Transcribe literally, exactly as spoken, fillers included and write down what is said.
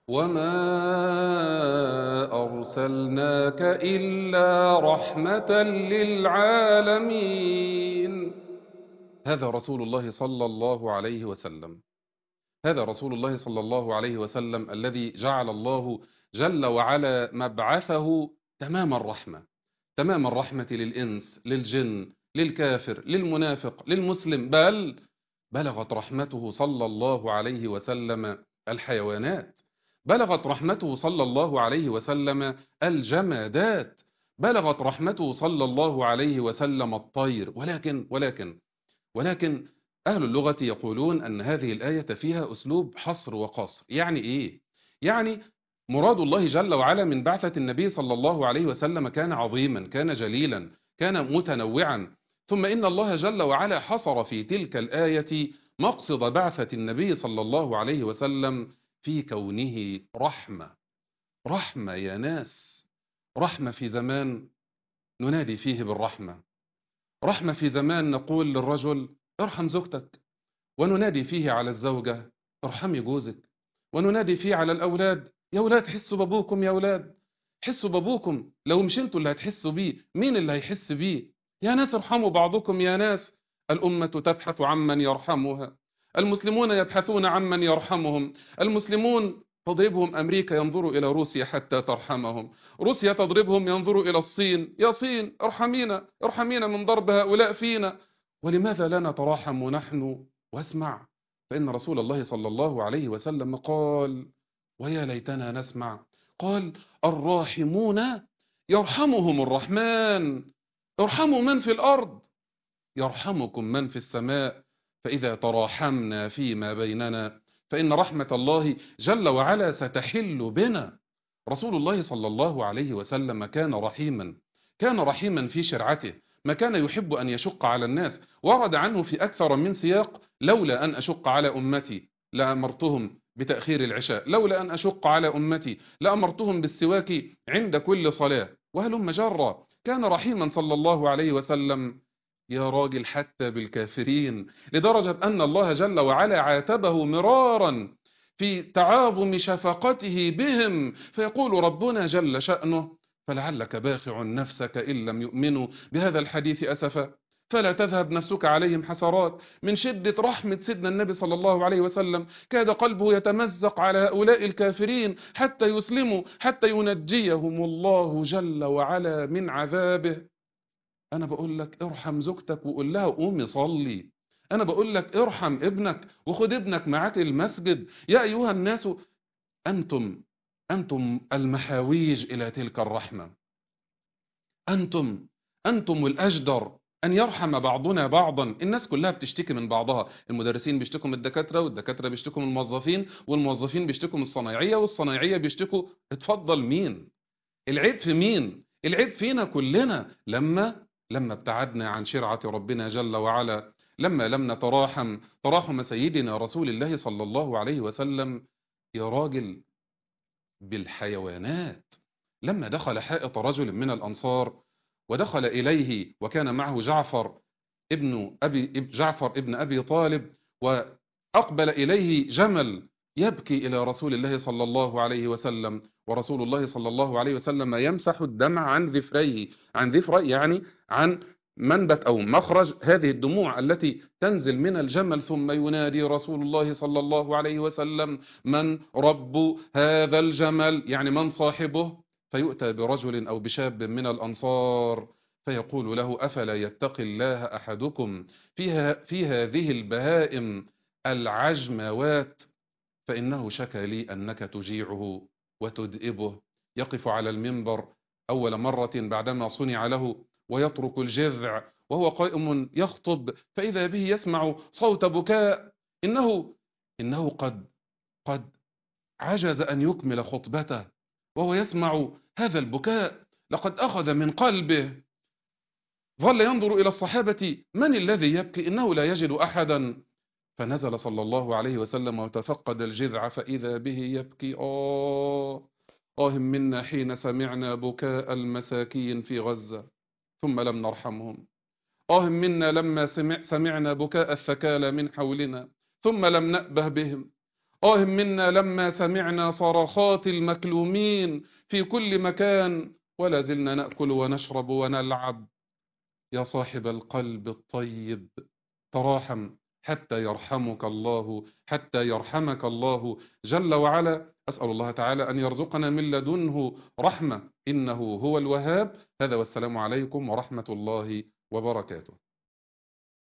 وما أرسلناك إلا رحمة للعالمين. هذا رسول الله صلى الله عليه وسلم. هذا رسول الله صلى الله عليه وسلم الذي جعل الله جل وعلا مبعثه تمام الرحمة، تمام الرحمة للإنس للجن للكافر للمنافق للمسلم، بل بلغت رحمته صلى الله عليه وسلم الحيوانات، بلغت رحمته صلى الله عليه وسلم الجمادات، بلغت رحمته صلى الله عليه وسلم الطير. ولكن ولكن ولكن أهل اللغة يقولون أن هذه الآية فيها أسلوب حصر وقصر. يعني إيه؟ يعني مراد الله جل وعلا من بعثة النبي صلى الله عليه وسلم كان عظيما، كان جليلا، كان متنوعا. ثم إن الله جل وعلا حصر في تلك الآية مقصد بعثة النبي صلى الله عليه وسلم في كونه رحمة. رحمة يا ناس، رحمة في زمان ننادي فيه بالرحمة، رحمة في زمان نقول للرجل ارحم زوجتك، وننادي فيه على الزوجة ارحمي جوزك، وننادي فيه على الأولاد يا أولاد حسوا بابوكم، يا أولاد حسوا بابوكم. لو مش انتوا اللي هتحسوا بيه مين اللي هيحس بيه؟ يا ناس ارحموا بعضكم يا ناس. الأمة تبحث عمن يرحمها، المسلمون يبحثون عمن يرحمهم، المسلمون تضربهم أمريكا ينظروا إلى روسيا حتى ترحمهم، روسيا تضربهم ينظروا إلى الصين، يا صين ارحمينا ارحمينا من ضرب هؤلاء فينا. ولماذا لا نتراحم نحن؟ واسمع، فإن رسول الله صلى الله عليه وسلم قال ويا ليتنا نسمع، قال الراحمون يرحمهم الرحمن، ارحموا من في الأرض يرحمكم من في السماء. فإذا تراحمنا فيما بيننا فإن رحمة الله جل وعلا ستحل بنا. رسول الله صلى الله عليه وسلم كان رحيما، كان رحيما في شرعته، ما كان يحب أن يشق على الناس. ورد عنه في أكثر من سياق لولا أن أشق على أمتي لأمرتهم بتأخير العشاء، لولا أن أشق على أمتي لأمرتهم بالسواك عند كل صلاة، وهلم جرا. كان رحيما صلى الله عليه وسلم يا راجل حتى بالكافرين، لدرجة أن الله جل وعلا عاتبه مرارا في تعاظم شفقته بهم، فيقول ربنا جل شأنه فلعلك باخع نفسك إن لم يؤمنوا بهذا الحديث أسفا، فلا تذهب نفسك عليهم حسرات. من شدة رحمة سيدنا النبي صلى الله عليه وسلم كاد قلبه يتمزق على هؤلاء الكافرين حتى يسلموا، حتى ينجيهم الله جل وعلا من عذابه. أنا بقول لك ارحم زوجتك وقول لها قومي صلي، أنا بقول لك ارحم ابنك وخد ابنك معاك المسجد. يا أيها الناس أنتم أنتم المحاويج إلى تلك الرحمة، أنتم أنتم الأجدر أن يرحم بعضنا بعضا. الناس كلها بتشتكي من بعضها، المدرسين بيشتكوا من الدكاترة، والدكاترة بيشتكوا من الموظفين، والموظفين بيشتكوا من الصنايعية، والصنايعية بيشتكوا. اتفضل مين العيب؟ في مين العيب؟ فينا كلنا. لما لما ابتعدنا عن شرعة ربنا جل وعلا، لما لم نتراحم تراحم سيدنا رسول الله صلى الله عليه وسلم يا راجل بالحيوانات. لما دخل حائط رجل من الأنصار ودخل إليه وكان معه جعفر ابن أبي جعفر ابن أبي طالب، وأقبل إليه جمل يبكي إلى رسول الله صلى الله عليه وسلم، ورسول الله صلى الله عليه وسلم يمسح الدمع عن ذفريه، عن ذفر يعني عن منبت أو مخرج هذه الدموع التي تنزل من الجمل، ثم ينادي رسول الله صلى الله عليه وسلم من رب هذا الجمل، يعني من صاحبه؟ فيؤتى برجل أو بشاب من الأنصار فيقول له أفلا يتقي الله أحدكم فيها في هذه البهائم العجموات، فإنه شكى لي أنك تجيعه وتدئبه. يقف على المنبر أول مرة بعدما صنع له ويترك الجذع وهو قائم يخطب، فإذا به يسمع صوت بكاء. إنه إنه قد قد عجز أن يكمل خطبته وهو يسمع هذا البكاء، لقد أخذ من قلبه. ظل ينظر إلى الصحابة من الذي يبكي؟ إنه لا يجد أحدا. فنزل صلى الله عليه وسلم وتفقد الجذع فإذا به يبكي. آه آه منا حين سمعنا بكاء المساكين في غزة ثم لم نرحمهم، آه منا لما سمع سمعنا بكاء الثكالى من حولنا ثم لم نأبه بهم، آه منا لما سمعنا صرخات المكلومين في كل مكان، ولا زلنا نأكل ونشرب ونلعب. يا صاحب القلب الطيب، تراحم حتى يرحمك الله، حتى يرحمك الله جل وعلا. أسأل الله تعالى أن يرزقنا من لدنه رحمة، إنه هو الوهاب. هذا والسلام عليكم ورحمة الله وبركاته.